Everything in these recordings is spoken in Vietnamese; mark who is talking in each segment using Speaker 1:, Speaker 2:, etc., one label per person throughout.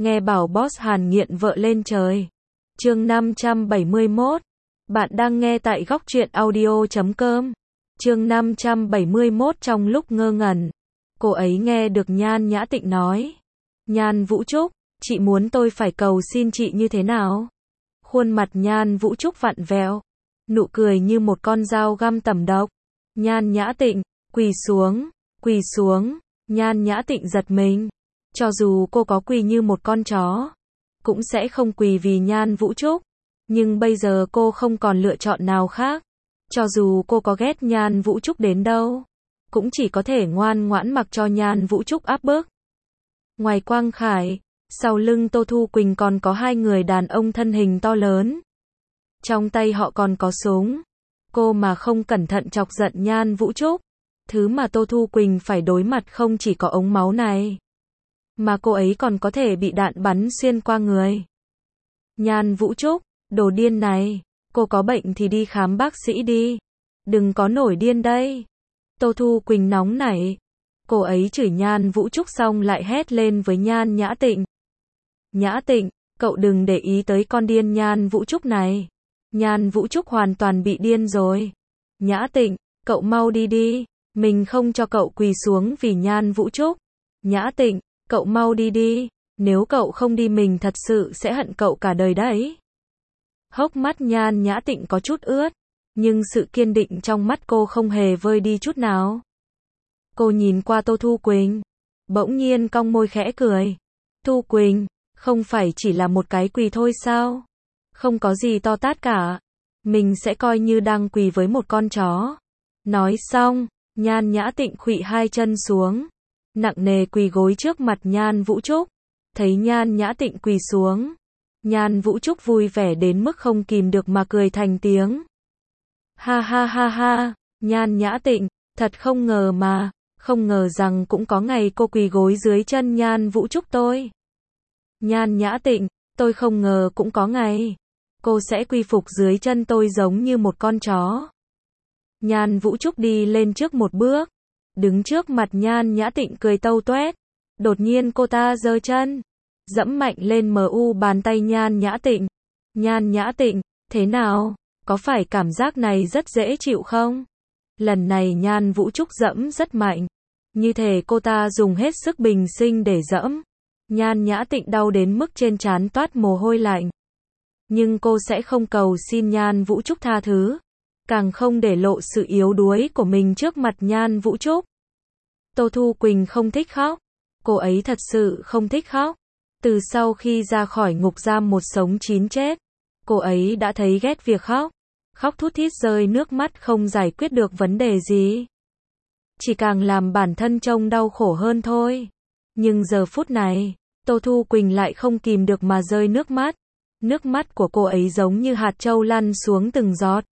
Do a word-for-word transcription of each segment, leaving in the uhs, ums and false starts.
Speaker 1: Nghe bảo boss Hàn nghiện vợ lên trời. Chương năm trăm bảy mươi mốt. Bạn đang nghe tại góc truyện audio chấm com. Chương năm trăm bảy mươi mốt. Trong lúc ngơ ngẩn, cô ấy nghe được Nhan Nhã Tịnh nói: "Nhan Vũ Trúc, chị muốn tôi phải cầu xin chị như thế nào?" Khuôn mặt Nhan Vũ Trúc vặn vẹo, nụ cười như một con dao găm tẩm độc. "Nhan Nhã Tịnh, quỳ xuống, quỳ xuống." Nhan Nhã Tịnh giật mình. Cho dù cô có quỳ như một con chó, cũng sẽ không quỳ vì Nhan Vũ Trúc. Nhưng bây giờ cô không còn lựa chọn nào khác. Cho dù cô có ghét Nhan Vũ Trúc đến đâu, cũng chỉ có thể ngoan ngoãn mặc cho Nhan Vũ Trúc áp bức. Ngoài Quang Khải, sau lưng Tô Thu Quỳnh còn có hai người đàn ông thân hình to lớn. Trong tay họ còn có súng. Cô mà không cẩn thận chọc giận Nhan Vũ Trúc, thứ mà Tô Thu Quỳnh phải đối mặt không chỉ có ống máu này, mà cô ấy còn có thể bị đạn bắn xuyên qua người. Nhan Vũ Trúc, đồ điên này, cô có bệnh thì đi khám bác sĩ đi. Đừng có nổi điên đây. Tô Thu Quỳnh nóng nảy. Cô ấy chửi Nhan Vũ Trúc xong lại hét lên với Nhan Nhã Tịnh: "Nhã Tịnh, cậu đừng để ý tới con điên Nhan Vũ Trúc này. Nhan Vũ Trúc hoàn toàn bị điên rồi. Nhã Tịnh, cậu mau đi đi. Mình không cho cậu quỳ xuống vì Nhan Vũ Trúc. Nhã Tịnh, cậu mau đi đi. Nếu cậu không đi mình thật sự sẽ hận cậu cả đời đấy." Hốc mắt Nhan Nhã Tịnh có chút ướt, nhưng sự kiên định trong mắt cô không hề vơi đi chút nào. Cô nhìn qua Tô Thu Quỳnh, bỗng nhiên cong môi khẽ cười. "Thu Quỳnh, không phải chỉ là một cái quỳ thôi sao? Không có gì to tát cả. Mình sẽ coi như đang quỳ với một con chó." Nói xong, Nhan Nhã Tịnh khuỵu hai chân xuống, nặng nề quỳ gối trước mặt Nhan Vũ Trúc. Thấy Nhan Nhã Tịnh quỳ xuống, Nhan Vũ Trúc vui vẻ đến mức không kìm được mà cười thành tiếng. "Ha ha ha ha, Nhan Nhã Tịnh, thật không ngờ mà, không ngờ rằng cũng có ngày cô quỳ gối dưới chân Nhan Vũ Trúc tôi. Nhan Nhã Tịnh, tôi không ngờ cũng có ngày cô sẽ quy phục dưới chân tôi giống như một con chó." Nhan Vũ Trúc đi lên trước một bước, đứng trước mặt Nhan Nhã Tịnh cười tâu toét. Đột nhiên cô ta giơ chân, dẫm mạnh lên mu bàn tay Nhan Nhã Tịnh. "Nhan Nhã Tịnh, thế nào? Có phải cảm giác này rất dễ chịu không?" Lần này Nhan Vũ Trúc dẫm rất mạnh, như thể cô ta dùng hết sức bình sinh để dẫm. Nhan Nhã Tịnh đau đến mức trên trán toát mồ hôi lạnh. Nhưng cô sẽ không cầu xin Nhan Vũ Trúc tha thứ, càng không để lộ sự yếu đuối của mình trước mặt Nhan Vũ Trúc. Tô Thu Quỳnh không thích khóc. Cô ấy thật sự không thích khóc. Từ sau khi ra khỏi ngục giam một sống chín chết, cô ấy đã thấy ghét việc khóc. Khóc thút thít rơi nước mắt không giải quyết được vấn đề gì, chỉ càng làm bản thân trông đau khổ hơn thôi. Nhưng giờ phút này, Tô Thu Quỳnh lại không kìm được mà rơi nước mắt. Nước mắt của cô ấy giống như hạt châu lăn xuống từng giọt.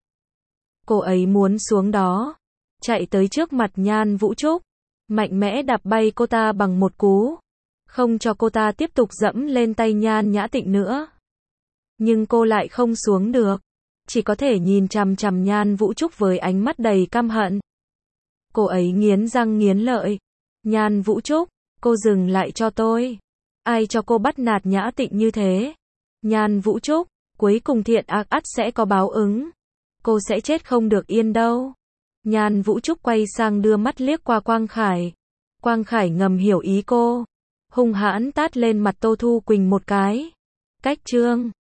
Speaker 1: Cô ấy muốn xuống đó, chạy tới trước mặt Nhan Vũ Trúc, mạnh mẽ đạp bay cô ta bằng một cú, không cho cô ta tiếp tục dẫm lên tay Nhan Nhã Tịnh nữa. Nhưng cô lại không xuống được, chỉ có thể nhìn chằm chằm Nhan Vũ Trúc với ánh mắt đầy căm hận. Cô ấy nghiến răng nghiến lợi. "Nhan Vũ Trúc, cô dừng lại cho tôi. Ai cho cô bắt nạt Nhã Tịnh như thế? Nhan Vũ Trúc, cuối cùng thiện ác ắt sẽ có báo ứng. Cô sẽ chết không được yên đâu." Nhan Vũ Trúc quay sang đưa mắt liếc qua Quang Khải. Quang Khải ngầm hiểu ý cô, hung hãn tát lên mặt Tô Thu Quỳnh một cái. Cách chương